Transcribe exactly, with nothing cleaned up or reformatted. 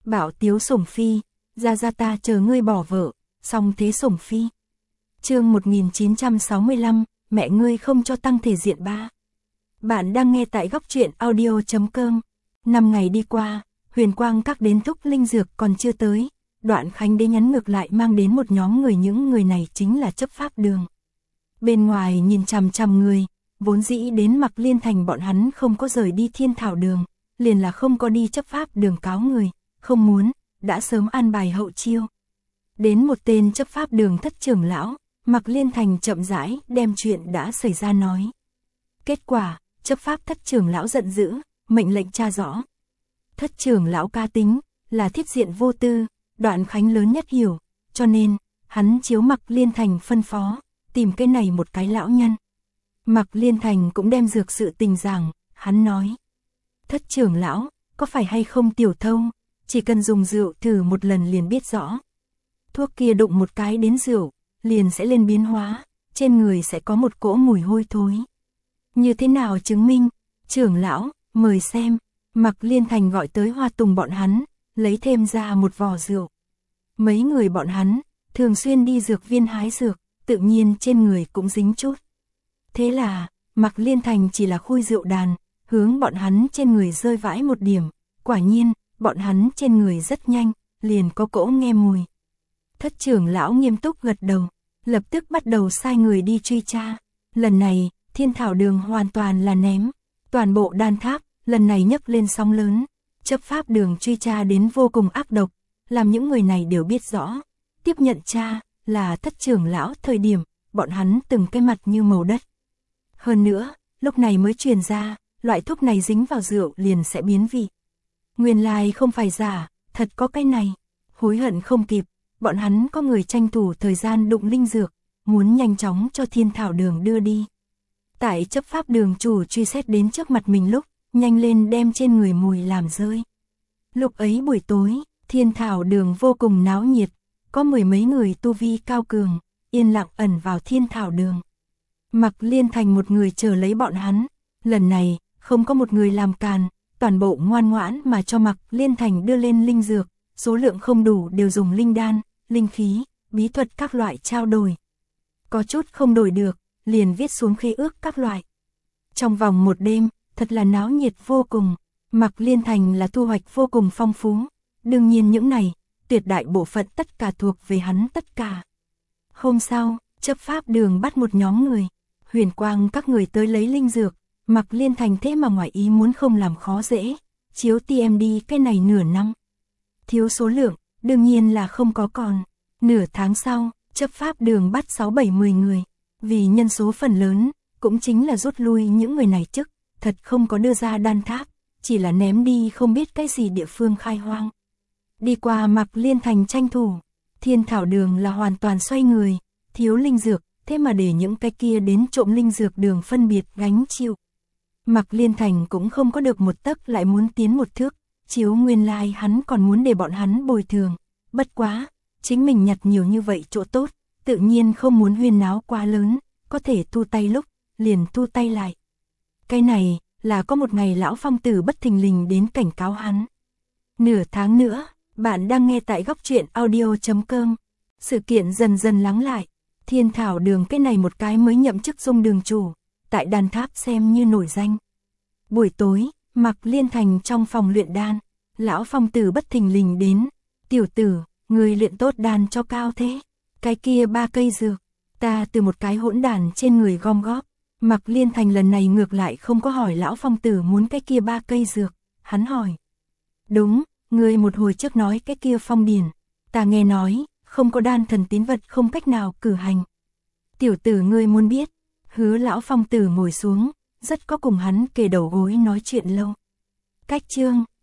Bảo Tiếu Sủng Phi, ra ra ta chờ ngươi bỏ vợ, xong thế Sủng Phi. Chương một nghìn chín trăm sáu mươi lăm, mẹ ngươi không cho tăng thể diện ba. Bạn đang nghe tại góc truyện audio chấm com. Năm ngày đi qua, Huyền Quang Các đến thúc linh dược còn chưa tới, Đoạn Khánh Đế nhắn ngược lại mang đến một nhóm người, những người này chính là chấp pháp đường. Bên ngoài nhìn chằm chằm người, vốn dĩ đến Mặc Liên Thành bọn hắn không có rời đi Thiên Thảo Đường, liền là không có đi chấp pháp đường cáo người, không muốn, đã sớm an bài hậu chiêu. Đến một tên chấp pháp đường thất trưởng lão, Mặc Liên Thành chậm rãi đem chuyện đã xảy ra nói. Kết quả, chấp pháp thất trưởng lão giận dữ, mệnh lệnh tra rõ. Thất trưởng lão ca tính, là thiết diện vô tư, Đoạn Khánh lớn nhất hiểu, cho nên, hắn chiếu Mặc Liên Thành phân phó, tìm cái này một cái lão nhân. Mặc Liên Thành cũng đem dược sự tình giảng, hắn nói. Thất trưởng lão, có phải hay không tiểu thâu, chỉ cần dùng rượu thử một lần liền biết rõ. Thuốc kia đụng một cái đến rượu, liền sẽ lên biến hóa, trên người sẽ có một cỗ mùi hôi thối. Như thế nào chứng minh? Trưởng lão, mời xem. Mặc Liên Thành gọi tới Hoa Tùng bọn hắn, lấy thêm ra một vò rượu. Mấy người bọn hắn, thường xuyên đi dược viên hái dược, tự nhiên trên người cũng dính chút. Thế là, Mặc Liên Thành chỉ là khui rượu đàn, hướng bọn hắn trên người rơi vãi một điểm. Quả nhiên, bọn hắn trên người rất nhanh, liền có cỗ nghe mùi. Thất trưởng lão nghiêm túc gật đầu, lập tức bắt đầu sai người đi truy tra. Lần này, Thiên Thảo Đường hoàn toàn là ném. Toàn bộ đan tháp, lần này nhấc lên sóng lớn. Chấp pháp đường truy tra đến vô cùng ác độc, làm những người này đều biết rõ. Tiếp nhận tra, là thất trưởng lão thời điểm, bọn hắn từng cái mặt như màu đất. Hơn nữa, lúc này mới truyền ra, loại thuốc này dính vào rượu liền sẽ biến vị. Nguyên lai không phải giả, thật có cái này. Hối hận không kịp, bọn hắn có người tranh thủ thời gian đụng linh dược, muốn nhanh chóng cho Thiên Thảo Đường đưa đi. Tại chấp pháp đường chủ truy xét đến trước mặt mình lúc, nhanh lên đem trên người mùi làm rơi. Lúc ấy buổi tối, Thiên Thảo Đường vô cùng náo nhiệt, có mười mấy người tu vi cao cường, yên lặng ẩn vào Thiên Thảo Đường. Mặc Liên Thành một người chờ lấy bọn hắn, lần này, không có một người làm càn, toàn bộ ngoan ngoãn mà cho Mặc Liên Thành đưa lên linh dược, số lượng không đủ đều dùng linh đan, linh khí, bí thuật các loại trao đổi. Có chút không đổi được, liền viết xuống khế ước các loại. Trong vòng một đêm, thật là náo nhiệt vô cùng, Mặc Liên Thành là thu hoạch vô cùng phong phú, đương nhiên những này, tuyệt đại bộ phận tất cả thuộc về hắn tất cả. Hôm sau, chấp pháp đường bắt một nhóm người, Huyền Quang các người tới lấy linh dược, Mặc Liên Thành thế mà ngoài ý muốn không làm khó dễ, chiếu tê em đê cái này nửa năm. Thiếu số lượng, đương nhiên là không có còn. Nửa tháng sau, chấp pháp đường bắt sáu bảy mười người, vì nhân số phần lớn, cũng chính là rút lui những người này trước, thật không có đưa ra đan tháp, chỉ là ném đi không biết cái gì địa phương khai hoang. Đi qua Mặc Liên Thành tranh thủ, Thiên Thảo Đường là hoàn toàn xoay người, thiếu linh dược, thế mà để những cái kia đến trộm linh dược đường phân biệt gánh chịu. Mặc Liên Thành cũng không có được một tấc lại muốn tiến một thước, chiếu nguyên lai hắn còn muốn để bọn hắn bồi thường. Bất quá, chính mình nhặt nhiều như vậy chỗ tốt, tự nhiên không muốn huyên náo quá lớn, có thể thu tay lúc, liền thu tay lại. Cái này, là có một ngày lão phong tử bất thình lình đến cảnh cáo hắn. Nửa tháng nữa, bạn đang nghe tại góc truyện audio chấm com. Sự kiện dần dần lắng lại, Thiên Thảo Đường cái này một cái mới nhậm chức Dung đường chủ, tại đan tháp xem như nổi danh. Buổi tối, Mặc Liên Thành trong phòng luyện đan, lão phong tử bất thình lình đến. Tiểu tử, người luyện tốt đan cho cao thế. Cái kia ba cây dược, ta từ một cái hỗn đàn trên người gom góp. Mặc Liên Thành lần này ngược lại không có hỏi lão phong tử muốn cái kia ba cây dược, hắn hỏi. Đúng, người một hồi trước nói cái kia phong điển, ta nghe nói, không có đan thần tín vật không cách nào cử hành. Tiểu tử ngươi muốn biết, hứa lão phong tử ngồi xuống, rất có cùng hắn kề đầu gối nói chuyện lâu. Cách chương